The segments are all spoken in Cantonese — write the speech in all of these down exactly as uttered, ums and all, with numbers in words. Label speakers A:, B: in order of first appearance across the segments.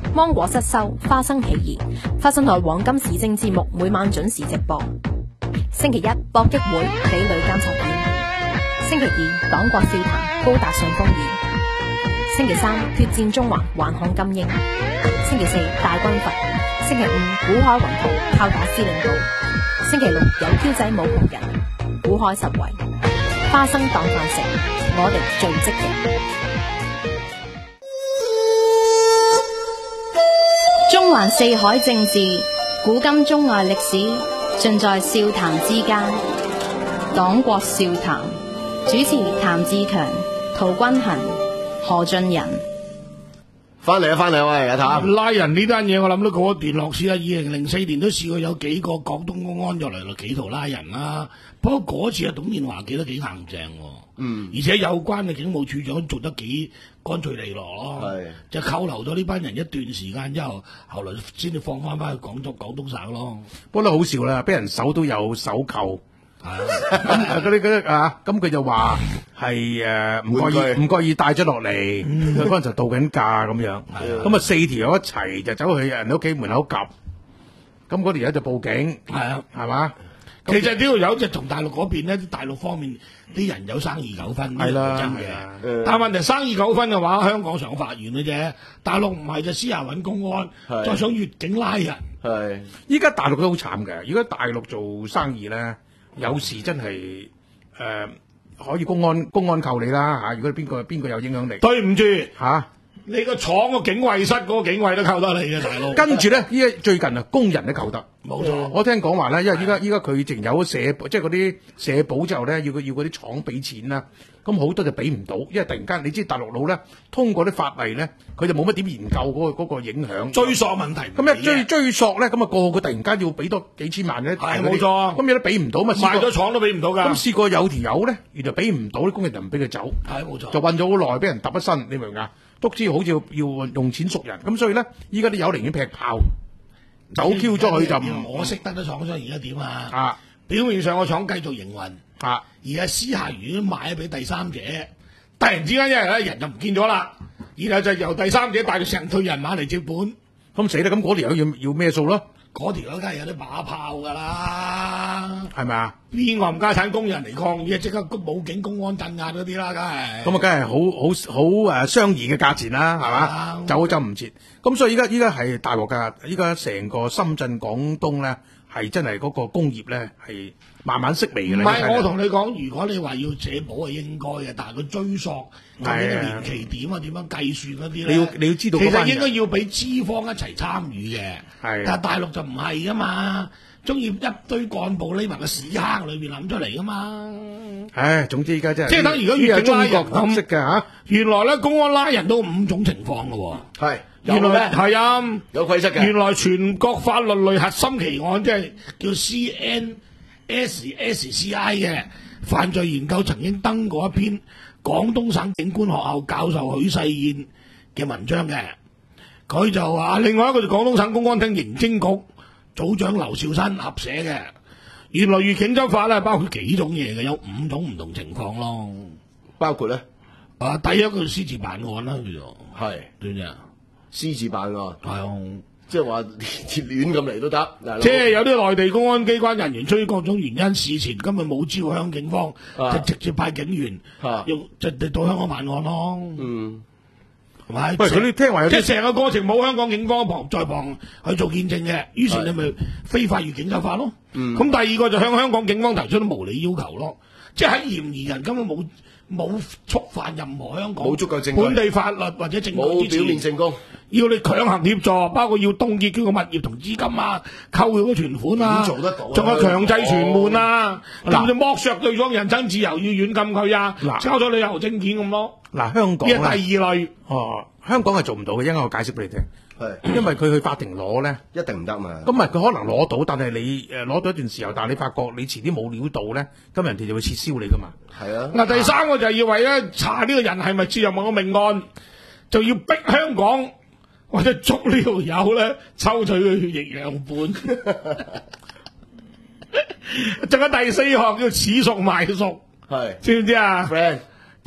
A: 芒果失收，花生起義，花生台黃金市政節目每晚準時直播。星期一搏擊會，比女監察院。星期二黨國笑談，高達上風雨。星期三決戰中環，橫看金鷹。星期四大軍閥。星期五古海雲圖，炮打司令部。星期六有挑仔冇窮人，古海實惠。花生當飯食，我哋最積極。中環四海政治，古今中外歷史，盡在笑談之間。黨國笑談，主持譚志強、陶君衡、何俊仁。
B: 翻嚟啊，翻嚟喂，阿譚
C: 拉人呢單嘢，我諗都過一段落先啦。二零零四年都試過有幾個廣東公安就嚟嚟企圖拉人啦。不過嗰次啊，董建華記得幾硬淨，嗯，而且有關嘅警務處長做得幾乾脆利落咯，係就扣留咗呢班人一段時間之後，後來先至放翻翻去廣東廣東省咯。
D: 不過都好笑啦，俾人手都有手扣。咁嗰啲嗰啲啊，咁佢就話係誒唔覺意唔覺意帶咗落嚟，佢嗰陣就度緊假咁樣，咁啊四條友一齊就走去人哋屋企門口夾，咁嗰條友就報警，係啊，係嘛？
C: 其實呢條友就同大陸嗰邊咧，大陸方面啲人有生意糾紛，係啦，真嘅。但係問題生意糾紛嘅話，香港上法院嘅啫，大陸唔係就私下揾公安，再想越境拉人。
D: 係，依家大陸都好慘嘅，如果大陸做生意咧。有時真係誒、呃、可以公安公安扣你啦嚇！如果邊個邊個有影響力，
C: 對唔住
D: 嚇，
C: 你個廠個警衛室嗰個警衛都扣得你嘅大佬。
D: 跟住咧，依家最近啊，工人都扣得。
C: 冇錯，
D: 我聽講話咧，因為依家依家佢淨有社即係嗰啲社保之後咧，要佢要嗰啲廠俾錢啦，咁好多就俾唔到，因為突然間你知大陸佬咧通過啲法例咧，佢就冇乜點研究嗰個嗰個影響
C: 追溯問題。
D: 咁一追追溯咧，咁啊個個突然間要俾多幾千萬嘅，
C: 係冇錯。
D: 咁有得俾唔到嘛？
C: 賣咗廠都俾唔到㗎。
D: 咁試過有條友咧，原來俾唔到，啲工人就唔俾佢走，
C: 係冇錯。
D: 就運咗好耐，俾人揼一身，你明唔明啊？都知好似要用錢贖人，咁所以咧，依家啲友寧願劈炮。走 Q 咗佢就唔，
C: 我識得啲廠商而家點啊？
D: 啊，
C: 表面上個廠繼續營運，
D: 啊，
C: 而係私下如果賣咗俾第三者，突然之間一日咧人就唔見咗啦，然後就由第三者帶住成隊人馬嚟接本，
D: 咁死啦！咁嗰條友要要咩數咯？
C: 嗰條友梗係有啲把炮㗎啦，
D: 係咪啊？
C: 邊個唔家產工人嚟抗議，即刻武警公安鎮壓嗰啲啦，梗係。
D: 咁啊，梗係好好好誒相宜嘅價錢啦，係嘛？走都走唔切。咁所以依家依家係大鑊㗎，依家成個深圳、廣東咧係真係嗰個工業咧係慢慢式微嘅。
C: 唔係，我同你講，如果你話要社保係應該嘅，但係佢追溯究竟個年期點啊，點樣計算嗰啲咧？
D: 你要你要知道，
C: 其實應該要俾資方一齊參與嘅。係，但係大陸就唔係噶嘛，中意一堆幹部匿埋個屎坑裏邊諗出嚟噶嘛。
D: 唉，總之依家真係
C: 即係等如果越境拉人
D: 咁識嘅嚇，
C: 原來咧公安拉人都五種情況嘅喎。
B: 係。
C: 原來係啊，
B: 有規則嘅。原
C: 來全國法律類核心奇案，即係叫 C N S S C I 嘅犯罪研究，曾經登過一篇廣東省警官學校教授許世燕嘅文章嘅。佢就話，另外一個就廣東省公安廳刑偵局組長劉兆新合寫嘅。原來越境執法咧，包括幾種嘢嘅，有五種唔同情況咯。
B: 包括咧，
C: 啊，第一個私自辦案啦，叫做
B: 係
C: 點啫？
B: 私自辦案係
C: 啊，
B: 即係話亂咁嚟都得。
C: 即係有啲內地公安機關人員出於各種原因，事前根本冇知會香港警方，啊、就直接派警員，啊、用就到香港辦案咯。嗯，係咪？
D: 喂，佢哋聽話有
C: 即係成個過程冇香港警方旁在旁去做見證嘅，於是你咪非法越境執法咯。咁、嗯、第二個就向香港警方提出啲無理要求咯，即係喺嫌疑人根本冇。冇觸犯任何香港
B: 冇足夠證據
C: 本地法律或者證據
B: 冇表面證供，
C: 要你強行協助，包括要凍結佢個物業同資金啊，扣佢個存款啊，
B: 做得到，
C: 仲有強制存門啊，甚至剝削對方人身自由，要軟禁佢啊，交咗旅遊證件咁咯。
D: 嗱，香港
C: 呢係第二類。
D: 哦，香港係做唔到嘅，因為我解釋俾你聽。係，因為佢去法庭攞咧，
B: 一定唔得嘛。
D: 咁咪佢可能攞到，但係你誒攞到一段時候，但係你發覺你遲啲冇料到咧，咁人哋就會撤銷你噶嘛。係啊。嗱，
C: 第三個就係要為咗查呢個人係咪涉入某個命案，就要逼香港或者捉呢條友咧抽取佢血液樣本。仲有第四項叫似屬賣屬，係知唔知啊？
B: friend。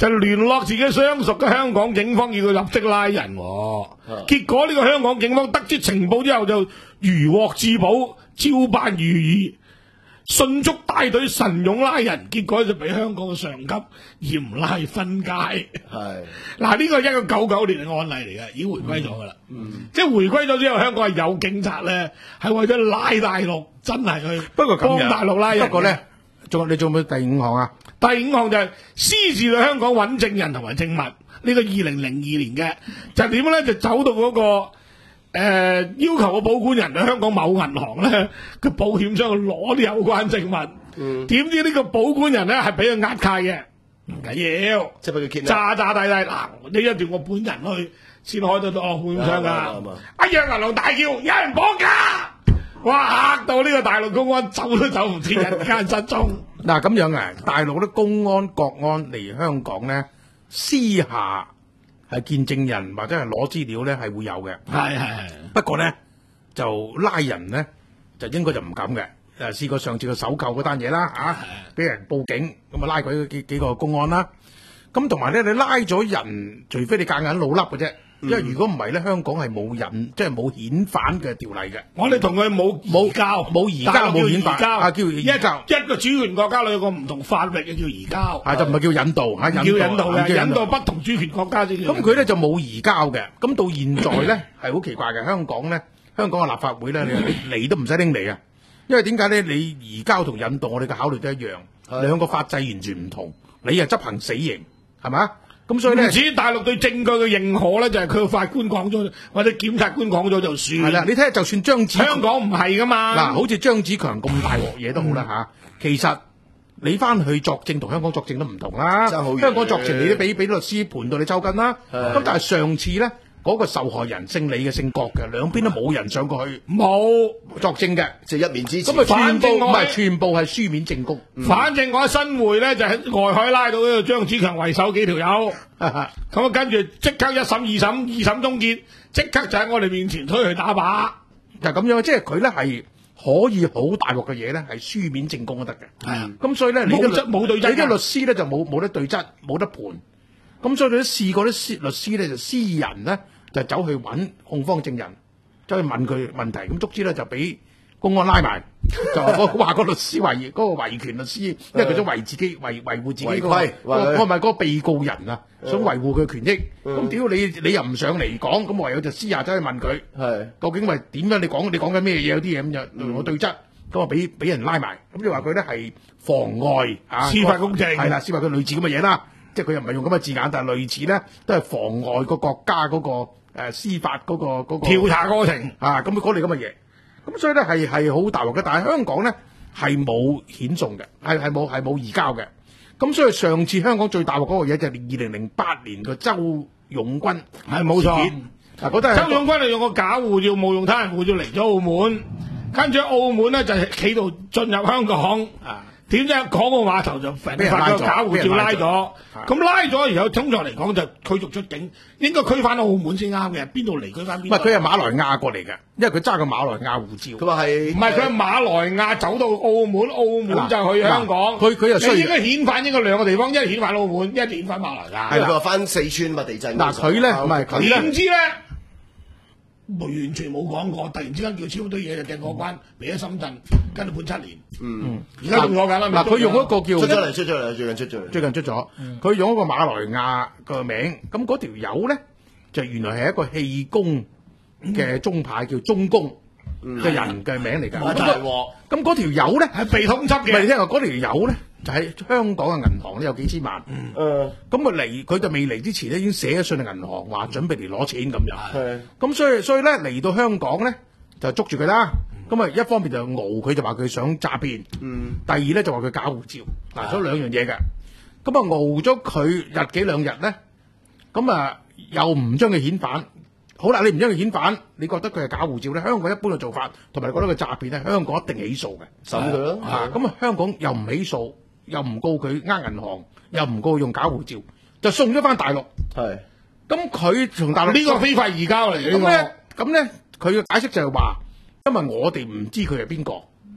C: 就聯絡自己相熟嘅香港警方，要佢立即拉人、喎。結果呢個香港警方得知情報之後，就如獲至寶，照辦如儀，迅速帶隊神勇拉人，結果就俾香港嘅上級嚴拉分界。
B: 係
C: 嗱，呢個係一個九九年嘅案例嚟嘅，已經回歸咗噶啦。嗯，即係回歸咗之後，香港係有警察咧，係為咗拉大陸，真係去
D: 不過咁樣
C: 幫大陸拉人。
D: 不過咧，仲你仲有冇第五項啊？
C: 第五項就係私自對香港揾證人同埋證物，呢、這個二零零二年嘅就點咧？就走到嗰、那個誒、呃、要求個保管人喺香港某銀行咧嘅保險箱去攞啲有關證物，點、嗯、知呢個保管人咧係俾佢壓契嘅，唔緊要，
B: 即係俾佢揭
C: 詐詐諦諦嗱，你一定要我本人去先開得到保險箱噶。一樣銀行大叫有人綁架，哇嚇到呢個大陸公安走都走唔切，人間失蹤。
D: 嗱咁樣啊，大陸啲公安、國安嚟香港咧，私下係見證人或者係攞資料咧係會有嘅。
C: 係係係。
D: 不過咧就拉人咧就應該就唔敢嘅。誒試過上次個搜購嗰單嘢啦嚇，俾人報警咁啊拉佢幾幾個公安啦。咁同埋咧你拉咗人，除非你夾硬老笠嘅啫。因為如果唔係咧，香港係冇引，即係冇遣返嘅條例嘅。
C: 我哋同佢冇冇交，
D: 冇移交，冇遣返，啊叫移交。
C: 一個主權國家裏有個唔同法域嘅叫移交，
D: 係就唔係叫引渡，嚇
C: 叫引渡嘅，引渡不同主權國家先叫。
D: 咁佢咧就冇移交嘅。咁到現在咧係好奇怪嘅，香港咧，香港嘅立法會咧，你嚟都唔使拎嚟嘅，因為點解咧？你移交同引渡，我哋嘅考慮都一樣，兩個法制完全唔同。你係執行死刑，係嘛？咁所以咧，
C: 唔止大陸對證據嘅認可咧，就係佢個法官講咗，或者檢察官講咗就算。
D: 係啦，你睇下，就算張子
C: 香港唔係噶嘛。
D: 嗱，好似張子強咁大鑊嘢都好啦嚇，其實你翻去作證同香港作證都唔同啦。香港作證你都俾俾律師盤到你抽筋啦。咁但係上次咧，嗰個受害人姓李嘅姓郭嘅，兩邊都冇人上過去，
C: 冇
D: 作證嘅，
B: 即係一面之詞。
D: 咁啊，全部唔係全部係書面證供。
C: 反正我喺新會咧就喺外海拉到呢個張子強為首幾條友，咁啊跟住即刻一審二審二審終結，即刻就喺我哋面前推去打靶。
D: 就咁樣，即係佢咧係可以好大鑊嘅嘢咧，係書面證供都得嘅。係啊，咁所以咧，你啲
C: 冇對質，
D: 你啲律師咧就冇冇得對質，冇得盤。咁所以你都試過啲律師咧就私人咧。就走去揾控方證人，走去問佢問題，咁足之咧就俾公安拉埋，就話話個律師懷疑嗰、嗰個維權律師，因為佢想維自己維維護自己嗰、嗰個，我咪嗰個被告人啊，想維護佢嘅權益。咁屌你你又唔上嚟講，咁我唯有就私下走去問佢，究竟係點樣？你講你講緊咩嘢？有啲嘢咁就同我對質，咁啊俾俾人拉埋，咁你話佢咧係妨礙啊
C: 司法公正，
D: 係啦，司法佢類似咁嘅嘢啦，即係佢又唔係用咁嘅字眼，但係類似咧都係妨礙個國家嗰、嗰個。誒司法嗰、那個嗰、那個
C: 調查過程
D: 啊，咁嗰類咁嘅嘢，咁所以咧係係好大鑊嘅，但係香港咧係冇遣送嘅，係係冇係冇移交嘅，咁所以上次香港最大鑊嗰個嘢就係二零零八年嘅周勇軍
C: 係冇錯，
D: 嗱嗰都係
C: 周勇軍係用個假護照冇用他人護照嚟咗澳門，跟住澳門咧就係企圖進入香港啊。點知港澳碼頭就俾發個假護照拉咗，咁拉咗，然後通常嚟講就驅逐出境，應該驅翻澳門先啱嘅，邊度嚟驅翻邊？
D: 唔係佢係馬來亞過嚟嘅，因為佢揸個馬來亞護照。
B: 佢話係
C: 唔係佢係馬來亞走到澳門，澳門就去香港。
D: 佢佢又需要
C: 應該遣返應該兩個地方，一係遣返澳門，一係遣返馬來亞。
B: 係佢話翻四川嘛地震。
D: 嗱佢咧唔係佢
C: 點知咧？完全冇講過，突然之間叫超多嘢就掟過關，俾咗深圳，跟住判七年。嗯，而家仲攞緊啦。
D: 嗱，佢用一個叫
B: 出咗嚟，出咗嚟，最近出咗嚟，
D: 最近出咗。佢用一個馬來亞個名，咁嗰條友咧就原來係一個氣功嘅宗派，叫中公嘅人嘅名嚟㗎。
B: 大鑊！
D: 咁嗰條友咧
C: 係被通緝嘅。
D: 唔係你聽話，嗰條友咧就喺香港嘅銀行咧有幾千萬。嗯。咁啊嚟，佢就未嚟之前咧已經寫咗信去銀行，話準備嚟攞錢咁樣。係。咁所以所以咧嚟到香港咧就捉住佢啦。咁啊一方面就熬佢，就話佢想詐騙。嗯。第二咧就話佢假護照。嗱，所以兩樣嘢嘅。咁啊熬咗佢日幾兩日咧，咁啊又唔將佢遣返。好啦，你唔將佢遣返，你覺得佢係假護照咧？香港一般嘅做法，同埋你覺得佢詐騙咧，香港一定起訴嘅，
B: 審佢咯。
D: 啊，咁啊，香港又唔起訴，又唔告佢呃銀行，又唔告佢用假護照，就送咗翻大陸。係，咁佢從大陸
C: 呢個非法移交嚟嘅。
D: 咁咧，咁咧，佢嘅解釋就係話，因為我哋唔知佢係邊個，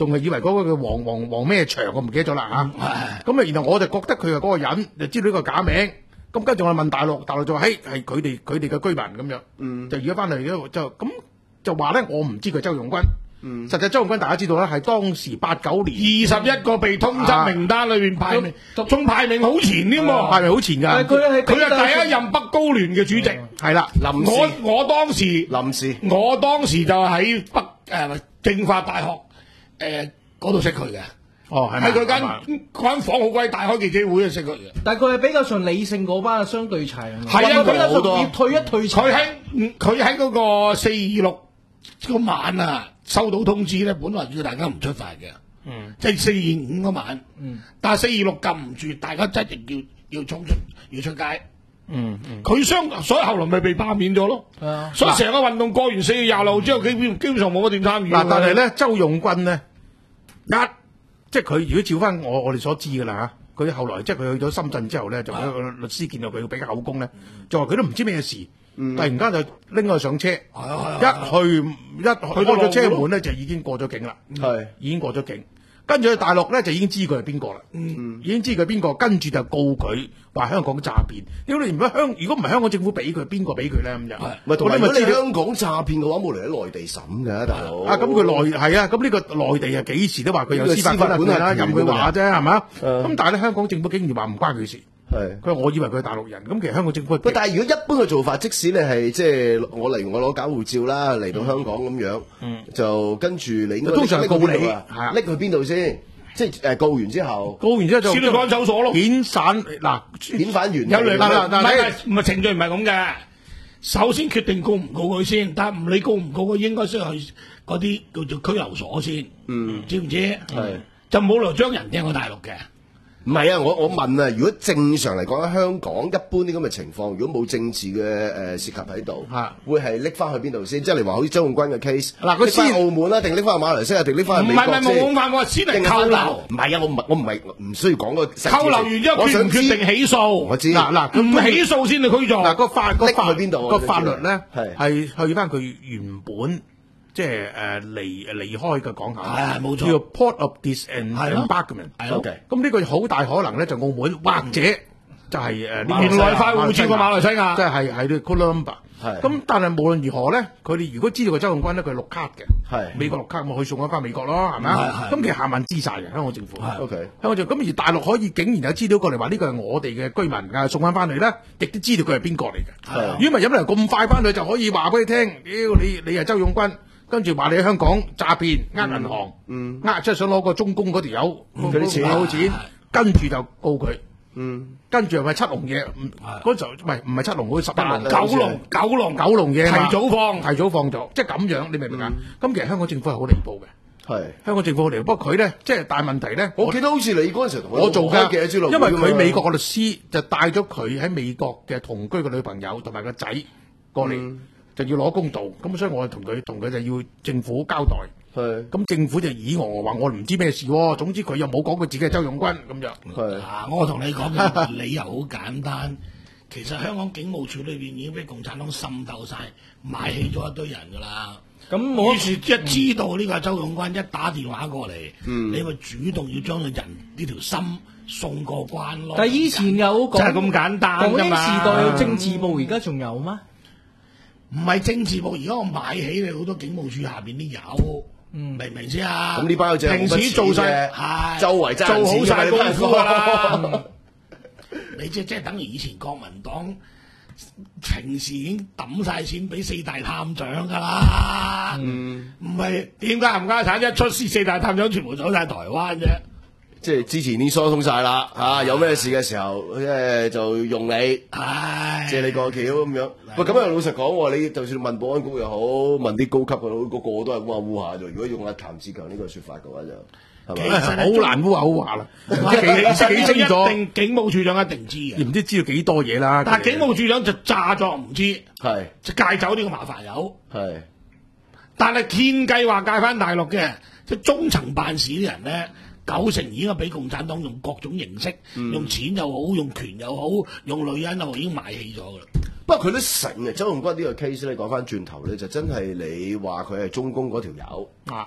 D: 仲係以為嗰個叫黃黃黃咩祥，我唔記得咗啦嚇。咁啊，然後我就覺得佢係嗰個人，就知道呢個假名。咁跟住我問大陸，大陸就話：嘿，係佢哋佢哋嘅居民咁樣。嗯，就而家翻嚟咧，就咁就話咧，我唔知佢周用軍。嗯，實際周用軍大家知道咧，係當時八九年
C: 二十一個被通緝名單裏邊排名，仲排名好前添喎，
D: 排名好前㗎。
E: 佢係
C: 佢係第一任北高聯嘅主席，
D: 係啦。
C: 我我當時
B: 臨時，
C: 我當時就喺北誒政法大學誒嗰度識佢嘅。
D: 哦，係
C: 喺佢間嗰間房好鬼大，開記者會啊識佢嘅。
E: 但係佢係比較上理性嗰班，相對齊。
C: 係啊，
E: 佢
C: 好
E: 多退一退。
C: 佢喺佢喺嗰個四二六嗰晚啊，收到通知咧，本來叫大家唔出發嘅。嗯，即係四二五嗰晚。嗯，但係四二六撳唔住，大家真係要要衝出要出街。嗯嗯，佢相所以後來咪被罷免咗咯。係啊，所以成個運動過完四月廿六之後，基本基本上冇乜點參與。
D: 嗱，但係咧，周用軍咧一。即係佢如果照翻我我哋所知㗎啦嚇，佢後來即係佢去咗深圳之後咧，就有個律師見到佢俾個口供咧，就話佢都唔知咩事，突然間就拎佢上車，一去一開咗車門咧就已經過咗境啦，係已經過咗境，跟住去大陸咧就已經知佢係邊個啦，已經知佢係邊個，跟住就告佢話香港詐騙。因為如果香如果唔係香港政府俾佢，邊個俾佢咧咁就？
B: 咪同埋如果你香港詐騙嘅話，冇嚟喺內地審㗎，大佬。
D: 啊，咁佢內係啊，咁呢個內地啊幾時都話佢有司法管轄權啦，任佢話啫，係嘛？咁但係咧，香港政府竟然話唔關佢事。係，佢話我以為佢係大陸人，咁其實香港政府。
B: 喂，但係如果一般嘅做法，即使你係即係我例如我攞假護照啦，嚟到香港咁樣，就跟住你應該
D: 通常告你
B: 係啊，拎去邊度先？即係誒告完之後，
D: 告完之後就
C: 司法看守所咯。
D: 遣散嗱，
B: 遣返完
C: 有兩嗱嗱，唔係唔係程序唔係咁嘅。首先決定告唔告佢先，但係唔理告唔告佢，應該先去嗰啲叫做拘留所先。嗯，知唔知？係就冇理由將人掟去大陸嘅。
B: 唔係啊！我我問啊，如果正常嚟講喺香港，一般啲咁嘅情況，如果冇政治嘅誒涉及喺度，嚇會係拎翻去邊度先？即係你話好似周用軍嘅 case，嗱佢先澳門啦，定拎翻去馬來西亞，定拎翻去美國先？
C: 唔係唔係冇咁快，我先嚟扣留。
B: 唔係啊！我唔我唔係唔需要講個
C: 扣留完之後決唔決定起訴？
B: 我知
D: 嗱嗱，
C: 唔起訴先至驅逐。
D: 嗱個法個法
B: 去邊度？
D: 個法律咧係去翻佢原本。即係誒離離開嘅港口，
C: 係冇錯，
D: 叫做 Port of Disembarkment。係咯，咁呢個好大可能咧，就澳門或者就係誒
C: 原來快護照嘅馬來西亞，
D: 即係係係啲 Kuala Lumpur。係咁，但係無論如何咧，佢哋如果知道個周用軍咧，佢係綠卡嘅，係美國綠卡，咪去送翻翻美國咯，係咪啊？咁其實行萬知晒嘅香港政府。OK，香港政府咁而大陸可以竟然有資料過嚟話呢個係我哋嘅居民啊，送翻翻嚟咧，亦都知道佢係邊個嚟嘅。係，如果唔係有乜人咁快翻去就可以話俾你聽，屌你你係周用軍。跟住話你喺香港詐騙，呃銀行，嗯，呃即係想攞個中公嗰條友嗰啲錢，攞錢，跟住就告佢，嗯，跟住又係七龍嘢，嗰時候唔係唔係七龍，好似十一龍，
C: 九龍九龍
D: 九龍嘢，
C: 提早放，
D: 提早放咗，即係咁樣，你明唔明啊？咁其實香港政府係好離譜嘅，係香港政府好離譜，不過佢咧即係大問題咧，
B: 我記得好似你嗰陣時同
D: 我做嘅，因為佢美國嘅律
B: 嗯
D: 師就帶咗佢喺美國嘅同居嘅女朋友同埋個仔過嚟。就要攞公道，咁所以我同佢同佢就要政府交代。係，咁政府就以我話我唔知咩事喎。總之佢又冇講佢自己係周用軍咁樣。係，
C: 啊，我同你講嘅理由好簡單，其實香港警務處裏邊已經俾共產黨滲透晒，買起咗一堆人㗎啦。咁我於是一知道呢個周用軍一打電話過嚟，嗯、你咪主動要將個人呢條心送過關咯。
E: 但係以前有講
C: 就係咁簡單㗎嘛。
E: 港英時代有政治部，而家仲有嗎？
C: 唔係政治部，而家我買起你好多警務處下邊啲友，明唔明先啊？
B: 咁呢班友仔
C: 平時做晒，
B: 係周圍
C: 做好晒功夫㗎啦。你即即係等於以前國民黨平時已經抌晒錢俾四大探長㗎啦。唔係點解冚家產一出事，四大探長全部走晒台灣啫？
B: 即係之前已經疏通晒啦，嚇有咩事嘅時候，即係就用你，借你個橋咁樣。喂，咁又老實講，你就算問保安局又好，問啲高級嘅佬，個個都係烏下烏下啫。如果用阿譚志強呢個説法嘅話就，係咪？
D: 好難烏下烏下啦。幾幾清楚？
C: 定警務處長一定知嘅，
D: 唔知知道幾多嘢啦。
C: 但係警務處長就詐作唔知，
B: 係
C: 就戒走呢個麻煩友。
B: 係，
C: 但係天計劃戒翻大陸嘅，即係中層辦事啲人咧。九成已經係俾共產黨用各種形式，嗯、用錢又好，用權又好，用女人又好，已經買起咗㗎啦。
B: 不過佢都成嘅，周用軍呢個 case 咧，講翻轉頭咧，就真係你話佢係中共嗰條友啊，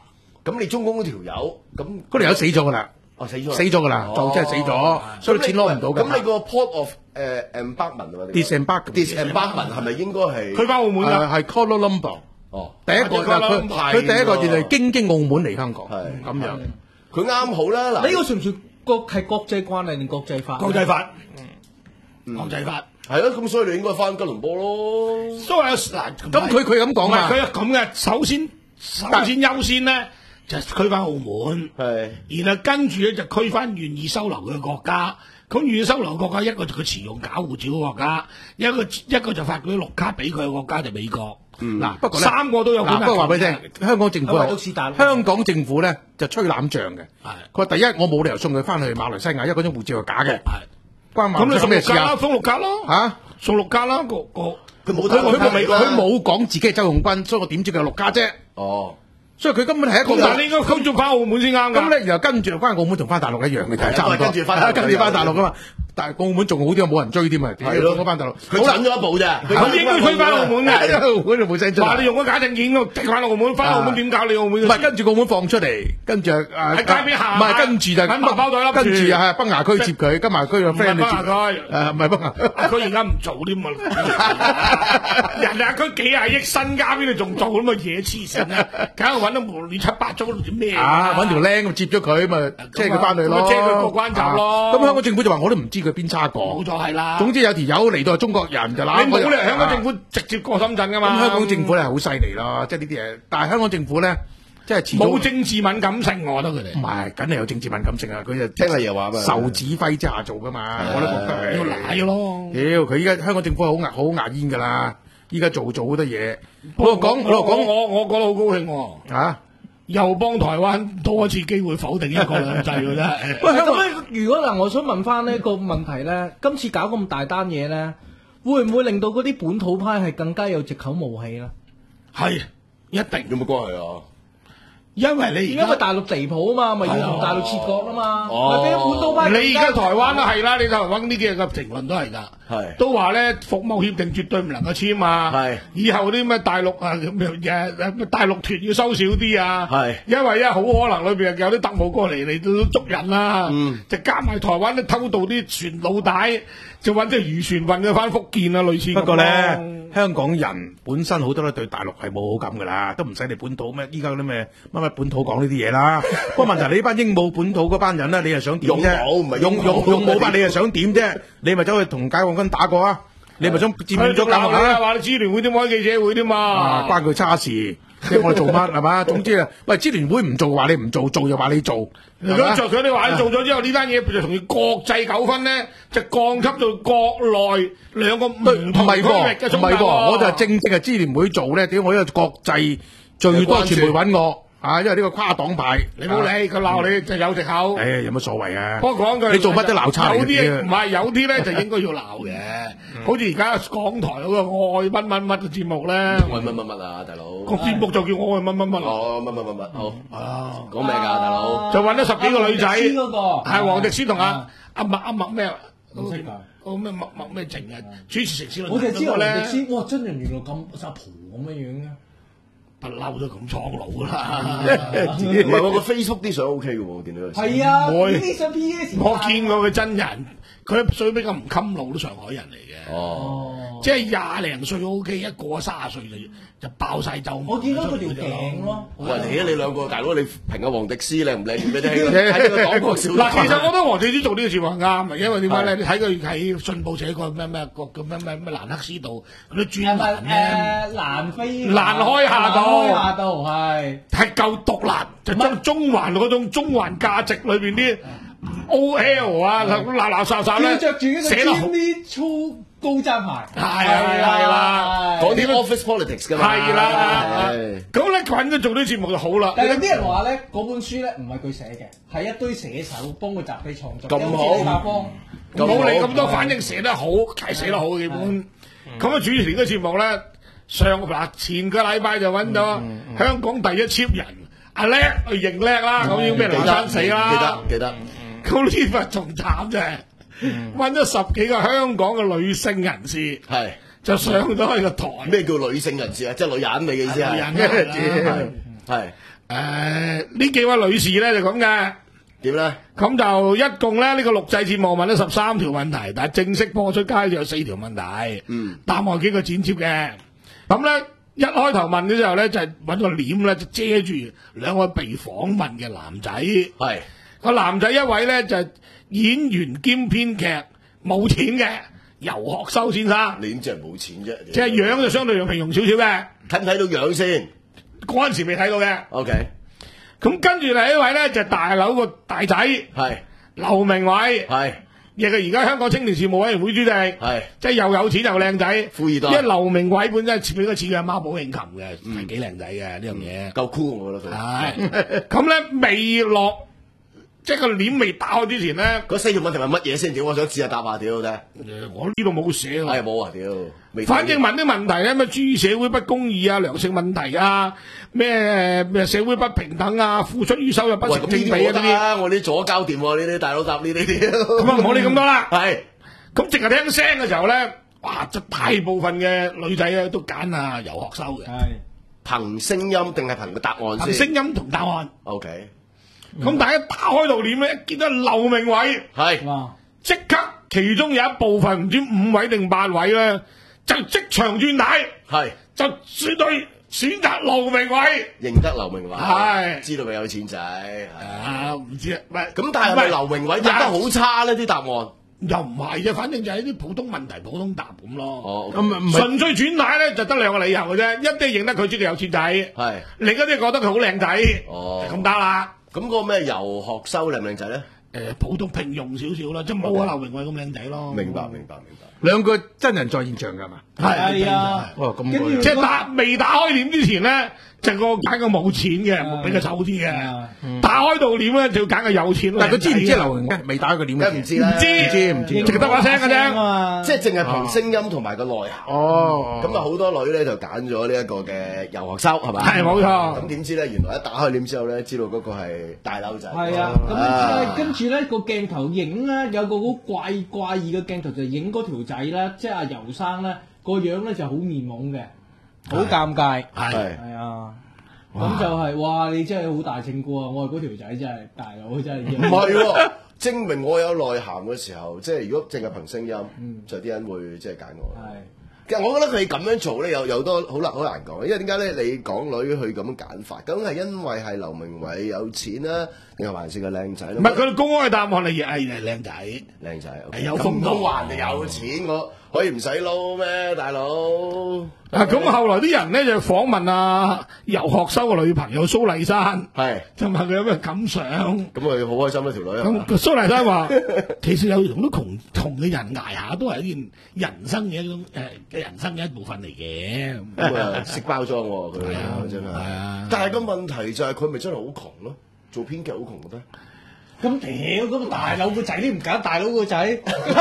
B: 咁你中共嗰條友咁
D: 嗰條友死咗㗎啦。
B: 哦死咗
D: 死咗㗎啦，就真係死咗，所以錢攞唔到㗎。
B: 咁你個 port of 誒 embarkment 啊
D: disembark
B: disembarkment 係咪應該係
C: 佢翻澳門㗎？
D: 係 Kuala Lumpur。
B: 哦，
D: 第一個佢佢第一個原來經經澳門嚟香港，
B: 係
D: 咁樣。
B: 佢啱好啦。嗱，
E: 呢個算唔算國係國際慣例定國際法？
C: 國際法，國際法
B: 係咯，咁所以你應該翻吉隆坡咯。
C: 所以嗱，
D: 咁佢佢咁講啊，
C: 唔係佢係咁嘅。首先首先優先咧就區翻澳門，
B: 係，
C: 然後跟住咧就區翻願意收留嘅國家。咁願意收留嘅國家，一個就佢持用假護照嘅國家，一個一個就發嗰啲綠卡俾佢嘅國家就美國。
D: 嗱，不過咧
C: 三個都有。
D: 嗱，不過話俾你聽，香港政府
E: 係咪都似大陸
D: 香港政府咧就吹攬仗嘅。
C: 係
D: 佢話第一，我冇理由送佢翻去馬來西亞，因為嗰張護照係假嘅。
C: 係。
D: 關馬來西亞
C: 咁你送
D: 咩事啊
C: 綠卡啦，？送綠卡咯。
D: 嚇！
C: 送綠卡啦，個個
B: 佢冇
D: 佢佢冇
B: 打美國
D: 佢冇講自己係周用軍，所以我點知佢係綠卡啫？
B: 哦。
D: 所以佢根本係一個
C: 咁但係你應該跟住翻澳門先啱㗎。
D: 咁咧，然後跟住翻澳門同翻大陸一樣嘅，就係差唔多。
B: 跟住返大陸
D: 跟住翻大陸噶嘛，但係澳門仲好啲，冇人追添啊！
B: 係咯
D: 我翻大陸，
B: 佢準咗一步啫。
C: 佢應該推翻澳門嘅。
D: 澳門就冇聲出。
C: 話你用咗假證件，我滴翻澳門，翻澳門點搞你澳門？
D: 唔係跟住澳門放出嚟，跟住啊
C: 喺街邊行
D: 唔係跟住就
C: 揾麻包袋笠住
D: 跟住又係崩牙區接佢，金牙區個
C: 唔係
D: friend
C: 崩牙區
D: 誒唔係崩牙。
C: 佢而家唔做添啊！人哋佢幾廿億身家，邊度仲做咁嘅嘢黐線啊！梗係揾到無亂七八糟啲咩
D: 啊！揾條僆咁接咗佢，咪車佢翻去咯，
C: 咁咪車佢過關閘咯
D: 啊咁香港政府就話我都唔知佢邊差過。
C: 冇錯係啦。
D: 總之有條友嚟到係中國人就嗱，
C: 你冇理由香港政府直接過深圳噶嘛？
D: 咁香港政府咧好犀利咯，即係呢啲嘢。但係香港政府咧，即係遲早
C: 冇政治敏感性，我覺得佢哋
D: 唔係，梗係有政治敏感性啊！佢就
B: 聽阿爺話嘛
D: 受指揮之下做噶嘛，我都覺得係
C: 要奶咯。
D: 屌，佢依家香港政府好牙好牙煙噶啦，依家做做好多嘢。我講
C: 我
D: 我講
C: 我我覺得好高興喎。
D: 嚇，
C: 又幫台灣多一次機會否定一國兩制㗎真係。
E: 喂，咁咧，如果嗱，我想問翻呢個問題咧，今次搞咁大單嘢咧，會唔會令到嗰啲本土派係更加有藉口武器咧？
C: 係一定，
B: 有冇關係啊？
C: 因為你
E: 因為
C: 而家
E: 大陸地鋪啊嘛，咪要同大陸切割啊嘛，
B: 哦
E: 咪俾本土派更加。
C: 你而家台灣都係啦，你台灣呢幾日嘅評論都係㗎，
B: 係
C: 都話咧服務協定絕對唔能夠簽啊，
B: 係
C: 以後啲咩大陸啊咁樣誒大陸團要收少啲啊，
B: 係
C: 因為咧好可能裏邊有啲特務過嚟嚟到捉人啦，
B: 嗯
C: 就加埋台灣咧偷渡啲船老大，就揾隻漁船運佢翻福建啊，類似咁咯。
D: 不過咧，香港人本身好多都對大陸係冇好感噶啦，都唔使你本土咩，依家嗰啲咩乜乜本土講呢啲嘢啦。不過問題你呢班英武本土嗰班人咧，你又想點啫？
B: 勇武唔係
D: 勇
B: 英武
D: 勇勇武班，你又想點啫？你咪走去同解放軍打過啊？你咪想佔領咗解放軍啊？
C: 話你支聯會點開記者會添嘛？
D: 啊，關佢叉事，即係我哋做乜係嘛？總之啊，喂，支聯會唔做話你唔做，做就話你做。
C: 如果着咗你話你做咗之後呢單嘢就同國際糾紛咧，就降級到國內兩個唔
D: 唔係
C: 同區域
D: 喎，唔
C: 嘅衝突
D: 係喎，我就係正正係支聯會做咧，屌我呢個國際最多傳媒揾我啊，因為呢個跨黨派，
C: 你冇理佢鬧你就有藉口。
D: 誒有乜所謂啊？
C: 不過講句，
D: 你做乜都鬧差
C: 有
D: 嚟嘅
C: 啲唔係，有啲咧就應該要鬧嘅。好似而家港台嗰個愛乜乜乜嘅節目咧，
B: 喂乜乜乜啊，大佬？
C: 個節目就叫愛乜乜乜。
B: 哦，乜乜乜乜，好
C: 啊，
B: 講咩㗎，大佬？
C: 就揾咗十幾個女仔，
E: 阿黃迪斯嗰個
C: 係黃迪斯同阿阿麥阿麥咩？
E: 唔識㗎
C: 嗰個咩麥麥咩靜啊？主持城市論
E: 我就係知道
C: 壇嗰個咧
E: 黃迪斯，哇！真人原來咁阿婆咁樣樣嘅。
C: 不嬲都咁蒼老啦。
B: 唔係我個 Facebook 啲相 OK 嘅喎，我見到有時。
E: 係啊，
C: 我
E: 呢啲相 P S。
C: 我見過佢真人，佢水比較唔襟老，都上海人嚟嘅。
B: 哦，
C: 即係廿零歲 O K，一過卅歲就就爆晒皺。
E: 我見到佢條頸咯。
B: 喂，你啊你兩個大佬，你評下黃迪斯靚唔靚？點俾你睇呢個黨國小
C: 嗱，其實我覺得黃迪斯做呢個節目係啱嘅，因為點解咧？你睇佢喺信報寫過咩咩個叫咩咩咩蘭克斯道嗰啲專欄咧，
E: 誒南非
C: 蘭開夏道
E: 蘭開夏道係
C: 係夠獨立，就將中環嗰種中環價值裏邊啲 O L 啊，垃垃圾雜咧，
E: 佢着住嗰個
C: 寫得好
E: Jimmy Choo 高踭鞋，
C: 係啊係啦，
B: 講啲 office politics 㗎嘛。
C: 係啦
B: 係，
C: 咁咧揾咗做呢啲節目就好啦。
E: 但係有啲人話咧，嗰本書咧唔係佢寫嘅，係一堆寫手幫佢集體創作。
B: 咁好
E: 有謝立邦
C: 冇你咁多，反正寫得好，係寫得好嘅基本。咁啊，主持呢個節目咧，上嗱前個禮拜就揾咗香港第一 cheap 人阿叻去認叻啦，咁要咩梁生死啦，
B: 記得記得。
C: 咁呢份仲慘啫，揾咗十幾個香港嘅女性人士，
B: 係
C: 就上咗去個台。
B: 咩叫女性人士啊？即係女人你嘅意思係？
C: 女人係
B: 係
C: 誒呢幾位女士咧就咁嘅。
B: 點咧？
C: 咁就一共咧呢、這個錄製節目問咗十三條問題，但係正式播出街就有四條問題。
B: 嗯，
C: 答案幾個剪接嘅。咁咧一開頭問嘅時候咧就係、是、揾個簾咧就遮住兩位被訪問嘅男仔。
B: 係
C: 個男仔一位咧就係、是、演員兼編劇，冇錢嘅游學修先生。
B: 你點知係冇錢啫？
C: 即係樣就相對用平庸少少嘅。
B: 睇唔睇到樣先？
C: 嗰陣時未睇到嘅。
B: O K。
C: 咁跟住嚟一位咧就係、大佬個大仔，
B: 係
C: 劉明偉，
B: 係
C: 亦係而家香港青年事務委員會主席，
B: 係
C: 即係又有錢又靚仔，
B: 富二代。
C: 因為劉明偉本身似比較似佢阿媽寶慶琴嘅，係幾靚仔嘅呢樣嘢。
B: 夠酷我覺得佢。
C: 係咁咧，未落即係個臉未打開之前咧，
B: 嗰四條問題係乜嘢先？屌，我想試下答下屌啫。
C: 我呢度冇寫喎。
B: 係冇啊屌！未
C: 反正問啲問題咧，咩注意社會不公義啊、良性問題啊、咩咩社會不平等啊、付出與收入不成正比啊呢啲。
B: 我啲左交掂喎，呢啲大佬答呢啲。
C: 咁啊，唔好理咁多啦。
B: 係
C: 咁淨係聽聲嘅時候咧，哇！就大部分嘅女仔咧都揀啊游學修嘅。
E: 係
B: 憑聲音定係憑個答案
C: 憑
B: 先？
C: 聲音同答案。
B: O K。
C: 咁大家打開度臉咧，一見到劉明偉，
B: 係
E: 哇！
C: 即刻其中有一部分唔知五位定八位咧，就即場轉帶，
B: 係
C: 就絕對選擇劉明偉。
B: 認得劉明偉，
C: 係
B: 知道佢有錢仔。係
C: 啊，唔知啊，唔係
B: 咁，但係係咪劉明偉答得好差呢啲答案？
C: 又唔係啫，反正就係啲普通問題、普通答咁咯。
B: 哦，
D: 咁唔係
C: 純粹轉帶咧，就得兩個理由嘅啫，一啲係認得佢知佢有錢仔，
B: 係
C: 另一啲係覺得佢好靚仔，
B: 哦
C: 就咁得啦。
B: 咁嗰個咩游學修靚唔靚仔咧？
C: 誒，普通平庸少少啦，即係冇啊劉明偉咁靚仔咯。
B: 明白，明白，明白。
D: 兩個真人在現場㗎嘛？
C: 係
E: 係啊，
D: 哦，咁
E: 跟住
C: 即係打未打開臉之前咧，就個揀個冇錢嘅，比較醜啲嘅。打開到臉咧，就要揀個有錢。
D: 但係佢知唔知劉明偉未打佢點嘅？
B: 梗係唔知啦，
C: 唔知
D: 唔知唔知
C: 淨係得把聲嘅啫。
E: 啫
B: 即係淨係憑聲音同埋個內涵。
D: 哦，
B: 咁啊，好多女咧就揀咗呢一個嘅游學修係咪？
C: 係冇錯
B: 咁點知咧？原來一打開臉之後咧，知道嗰個係大佬仔。
E: 係啊，咁咧跟住咧個鏡頭影咧有個好怪怪異嘅鏡頭，就影嗰條仔咧，即係阿游生咧個樣咧就好面懵嘅，好尷尬。
C: 係
E: 係啊，咁就係哇！你真係好大稱過啊！我話嗰條仔真係大佬，真係
B: 唔係喎，證明我有內涵嘅時候，即係如果淨係憑聲音，就啲人會即係揀我。
E: 係。
B: 其實我覺得佢咁樣做咧，有有多好難好難講，因為點解咧？你港女去咁樣揀法，咁係因為係劉明偉有錢啦，定係還是個靚仔咧？
C: 唔係佢哋公開嘅答案係係係靚仔，
B: 靚仔，
C: 係有
B: 咁
C: 風度
B: 都話人哋有錢，我可以唔使撈咩，大佬？
C: 啊咁後來啲人咧就訪問啊游學修嘅女朋友蘇麗珊，
B: 係
C: 就問佢有咩感想。
B: 咁佢好開心啦，條女啊！
C: 咁蘇麗珊話：其實有好多窮窮嘅人捱下都係一件人生嘅一種誒嘅人生嘅一部分嚟嘅。
B: 咁啊，識包裝喎佢
C: 係啊
B: 真係。
C: 係啊
B: 但係個問題就係佢咪真係好窮咯？做編劇好窮嘅咩？
E: 咁屌，咁大佬個仔都唔揀大佬個仔，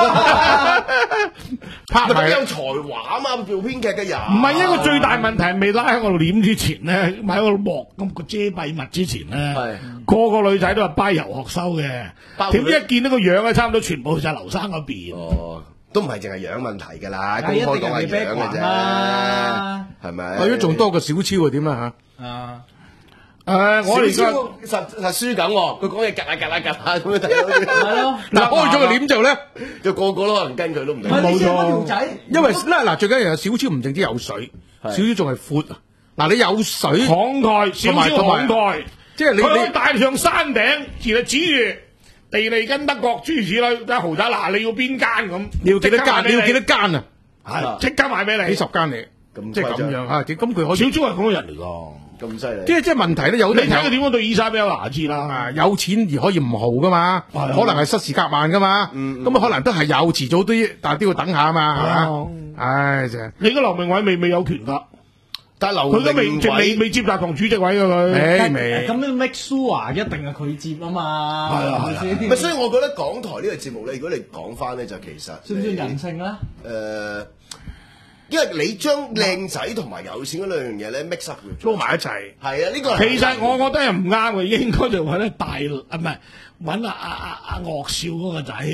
D: 拍埋
B: 咪有才華啊嘛！做編劇嘅人
C: 唔係一個最大問題係未拉喺個臉之前咧，買個幕咁個遮蔽物之前咧，
B: 係
C: 個個女仔都係拜游學修嘅，
B: 包括
C: 點知一見到個樣咧，差唔多全部就係劉生嗰邊。
B: 哦，都唔係淨係樣問題㗎啦，公
E: 係一
B: 開講係
E: 定係俾
B: 樣嘅啫，
E: 啦
B: 係咪？
D: 或者仲多過小超啊？點啊
E: 啊！
C: 誒，我哋
B: 小
C: 而家
B: 超實實輸緊喎，佢講嘢夾下夾下夾下咁樣睇到
E: 係咯，
D: 嚇？嗱，開咗個臉之後咧，
B: 就個個都可能跟佢都唔定。
E: 唔係你知嗰條仔，
D: 因為咧嗱，最緊要係小超唔淨止有水，
B: 係
D: 小超仲係闊啊！嗱，你有水，
C: 慷慨，少少
D: 同埋
C: 慷慨，
D: 即係你
C: 佢可以
D: 你
C: 帶上山頂，然後指住地利根德國諸如此類，啲豪仔嗱，你要邊間咁？
D: 你要幾多間？
C: 即刻賣俾
D: 你要幾多間啊？
C: 係即刻賣俾你。
D: 幾十間嚟，即係
B: 咁誇張
D: 咁樣啊！咁佢可以，
C: 小超係咁嘅人嚟㗎。
B: 咁犀利，
D: 即係即係問題咧，有
C: 你
D: 啲人
C: 睇佢點樣對伊莎比亞拿知啦。
D: 啊有錢而可以唔豪噶嘛，
C: 係啊
D: 可能係失時夾慢噶嘛，咁啊可能都係有遲早啲，但係都要等下啊嘛，係嘛？唉，就係
C: 你個劉明偉未未有權㗎，
B: 但係劉
C: 佢都未
B: 明
C: 未未
B: 偉
C: 未接納同主席位㗎佢。
D: 誒未
E: 咁樣 make sure 一定係佢接啊嘛，
C: 係啊
E: 係咪先？
B: 唔係，所以我覺得港台呢個節目咧，如果你講翻咧，就其實
E: 算唔算人性咧？
B: 誒，因為你將靚仔同埋有錢嗰兩樣嘢咧 mix up
D: 撈埋一齊。
B: 係啊，呢個係
C: 其實我覺得係唔啱嘅，應該就揾咧大啊唔係揾阿阿阿阿岳少嗰個仔，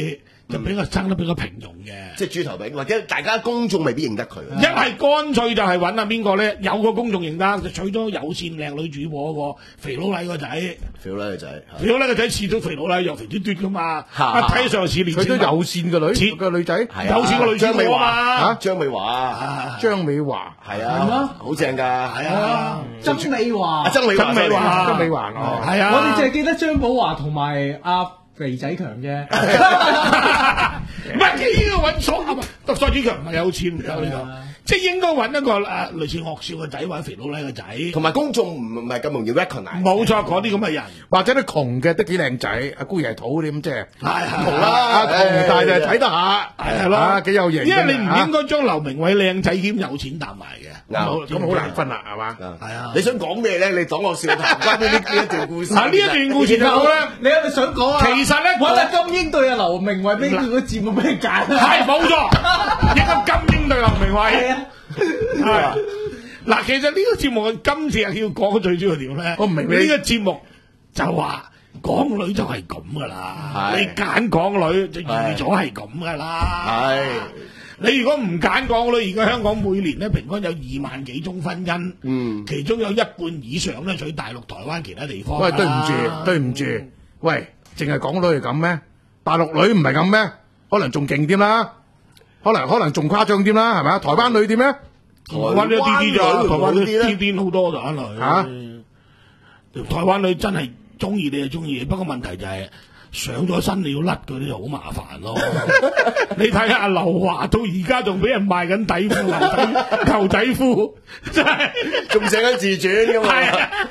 C: 就比較生得比較平庸嘅。
B: 即係豬頭炳，或者大家公眾未必認得佢。
C: 一係乾脆就係揾下邊個咧？有個公眾認得，就娶咗有線靚女主播嗰個肥佬黎個仔。
B: 肥佬黎個仔，
C: 肥佬黎個仔似咗肥佬黎又肥嘟嘟噶嘛，一睇上似年
D: 佢都有線嘅女，
C: 似
D: 個女仔，
C: 有線個女主播啊嘛。
B: 張美華，
D: 張美華
B: 係啊，好正㗎，係啊，
E: 曾美華，
B: 曾美華，
C: 曾美華，
D: 曾美華哦，
C: 係啊，
E: 我哋淨係記得張寶華同埋阿肥仔強啫。
C: 唔係應該揾錯啊嘛，讀蔡子強唔係有錢唔有呢個，即係應該揾一個誒類似岳少個仔或者肥佬黎個仔，
B: 同埋公眾唔唔係咁容易 recognize。
C: 冇錯，嗰啲咁嘅人，
D: 或者啲窮嘅都幾靚仔，阿姑爺土啲咁即係，
C: 係係
B: 好啦，
D: 阿窮但係睇得下，
C: 係咯，
D: 啊幾有型。
C: 因為你唔應該將劉明偉靚仔兼有錢搭埋嘅，
B: 啱，
D: 咁好難分啦，係嘛？
C: 係啊。
B: 你想講咩咧？你當我笑談關於呢呢一段故事。
C: 嗱呢一段故事就好咧。
E: 你係咪想講啊？
C: 其實咧，
E: 揾阿金英對阿劉明偉俾佢個節目俾你揀。
C: 係冇錯，應該金英對劉明偉。係嗱，其實呢個節目今次係要講最主要條咧，
D: 我唔明你
C: 呢個節目就話港女就係咁噶啦，你揀港女就預咗係咁噶啦。
B: 係
C: 你如果唔揀港女，而家香港每年咧平均有二萬幾宗婚姻，
B: 嗯，
C: 其中有一半以上咧娶大陸、台灣其他地方。
D: 喂，對唔住，對唔住，喂，淨係港女係咁咩？大陸女唔係咁咩？可能仲勁啲啦，可能可能仲誇張啲啦，係咪啊？台灣女點咧？
C: 台灣一啲啲咋，台灣女
B: 啲
C: 啲啲好多台灣女。嚇，台灣女真係中意你就中意，不過問題就係上咗身你要甩嗰啲就好麻煩咯。你睇下阿劉華到而家仲俾人賣緊底褲、牛仔牛仔褲，真係
B: 仲寫緊自傳㗎嘛。
C: 係啊，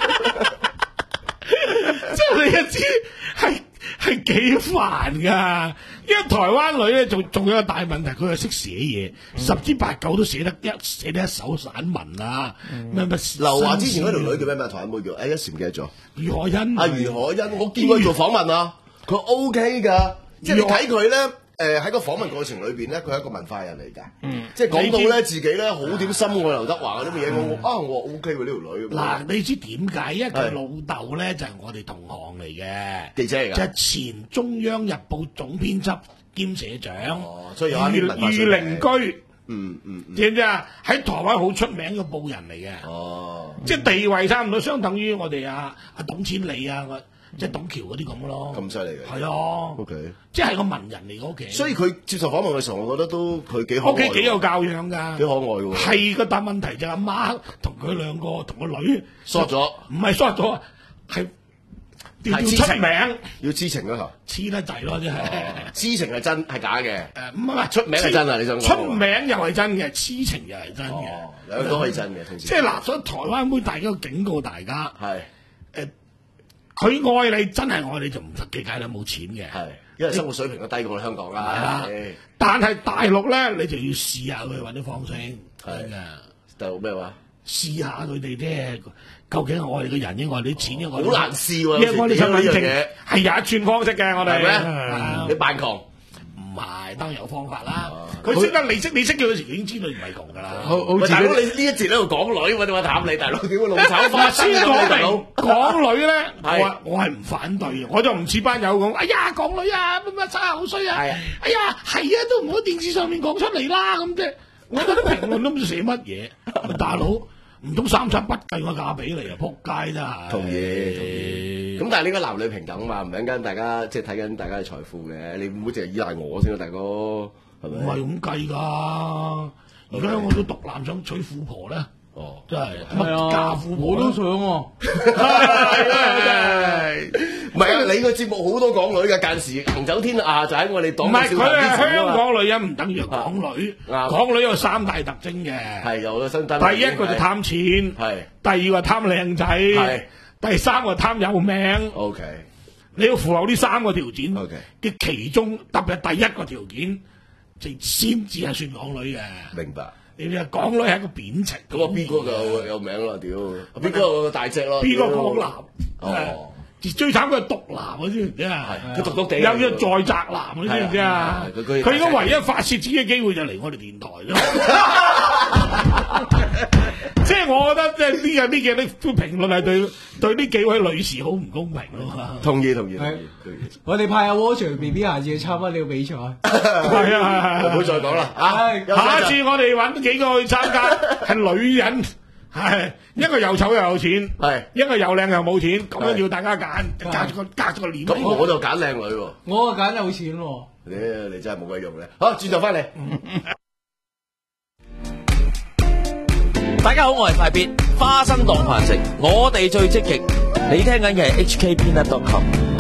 C: 即係你一知係係幾煩㗎。因為台灣女咧，仲仲有一個大問題，佢係識寫嘢，十之八九都寫得一寫得一手散文啊，咩咩。
B: 劉華之前嗰條女叫咩名？台灣妹叫，誒一時唔記得咗。
C: 余海欣。
B: 阿余海欣，我見佢做訪問啊，佢 OK 㗎，即係你睇佢咧。誒喺個訪問過程裏邊咧，佢係一個文化人嚟㗎，嗯，即係講到咧自己咧好點深愛劉德華嗰啲嘢，我啊我話 O K 喎呢條女。
C: 嗱，你知點解？因為佢老豆咧就係我哋同行嚟嘅，
B: 記者嚟㗎，
C: 就係前中央日報總編輯兼社長，
B: 哦，所以有啲文化
C: 裕寧居，
B: 嗯嗯，
C: 知唔知啊？喺台灣好出名嘅報人嚟嘅，
B: 哦，
C: 即係地位差唔多，相等於我哋阿阿董千里啊。即係董橋嗰啲咁咯，
B: 咁犀利嘅，
C: 係啊
B: ，OK，
C: 即係個文人嚟嘅屋企。
B: 所以佢接受訪問嘅時候，我覺得都佢幾可愛，
C: 屋企幾有教養㗎，
B: 幾可愛嘅喎。
C: 係個大問題就係阿媽同佢兩個同個女
B: 疏咗，
C: 唔係疏咗，係要出名，
B: 要知情嗰頭
C: 黐得滯咯，真係。
B: 知情係真係假嘅，
C: 誒唔係
B: 出名係真啊！你想講
C: 出名又係真嘅，痴情又係真嘅，
B: 兩個都係真嘅，同時。
C: 即係嗱，所以台灣妹大家警告大家
B: 係
C: 誒。佢愛你真係愛你就唔計計啦，冇錢嘅，
B: 係因為生活水平都低過我哋香港啦。
C: 但係大陸咧，你就要試下佢揾啲方式，係嘅。
B: 大陸咩話？
C: 試下佢哋啫，究竟係愛你嘅人，因為啲錢，因為
B: 好難試喎。
C: 因為我哋身份證係有一串方式嘅，我哋
B: 係咩？你扮窮？
C: 唔係，當然有方法啦。佢識得你識你識佢嗰時，已經知道唔係窮㗎啦。
B: 喂，大佬你呢一節喺度港女，我哋話淡你大佬，屌個老炒花
C: 先講明港女咧，
B: 係
C: 我我係唔反對嘅，我就唔似班友講，哎呀港女啊乜乜生口衰啊，哎呀係啊都唔好電視上面講出嚟啦咁啫。我覺得評論都唔知寫乜嘢，大佬唔通三餐不計我嫁俾你啊，撲街真係。
B: 同意同意。咁但係呢個男女平等嘛，唔係緊大家即係睇緊大家嘅財富嘅，你唔好淨係依賴我先啦，大哥係咪？
C: 唔係咁計㗎，而家我都獨男想娶富婆咧。哦，真係乜嫁富婆
E: 我都想喎。
B: 唔係啊！你個節目好多港女嘅，間時行走天下就喺我哋黨。
C: 唔係佢係香港女人，唔等於港女。
B: 啱，
C: 港女有三大特徵嘅。
B: 係有個身份。
C: 第一個就貪錢，
B: 係。
C: 第二個貪靚仔，係。第三個貪有名。
B: O K。
C: 你要符合呢三個條件。
B: O K。
C: 嘅其中特別係第一個條件，就先至係算港女嘅。
B: 明白。
C: 你話港女係一個貶值。
B: 咁啊 B 哥就有名啦，屌 B 哥個大隻咯。
C: B 哥港男。
B: 哦。
C: 最慘佢係獨男，你知唔知啊？
B: 佢獨獨地
C: 有咗在宅男，你知唔知啊？佢應該唯一發泄自己嘅機會就嚟我哋電台咯。即係我覺得即係呢個呢幾啲評論係對對呢幾位女士好唔公平咯。
B: 同意同意同意
E: 係
B: 同意。
E: 我哋派阿 Walter B B 下次去參加呢個比賽。
C: 係啊係係
B: 唔好再講啦啊！
E: 係
C: 下一次我哋揾幾個去參加，係女人，係一個又醜又有錢，
B: 係
C: 一個又靚又冇錢，咁樣
B: 係
C: 要大家揀，隔咗個隔咗個臉。
B: 咁我就揀靚女喎。
E: 我啊揀有錢喎。
B: 你你真係冇鬼用咧。好，轉頭翻嚟。
F: 大家好，我係快必花生當飯食，我哋最積極。你聽緊嘅係 H K Peanut dot com。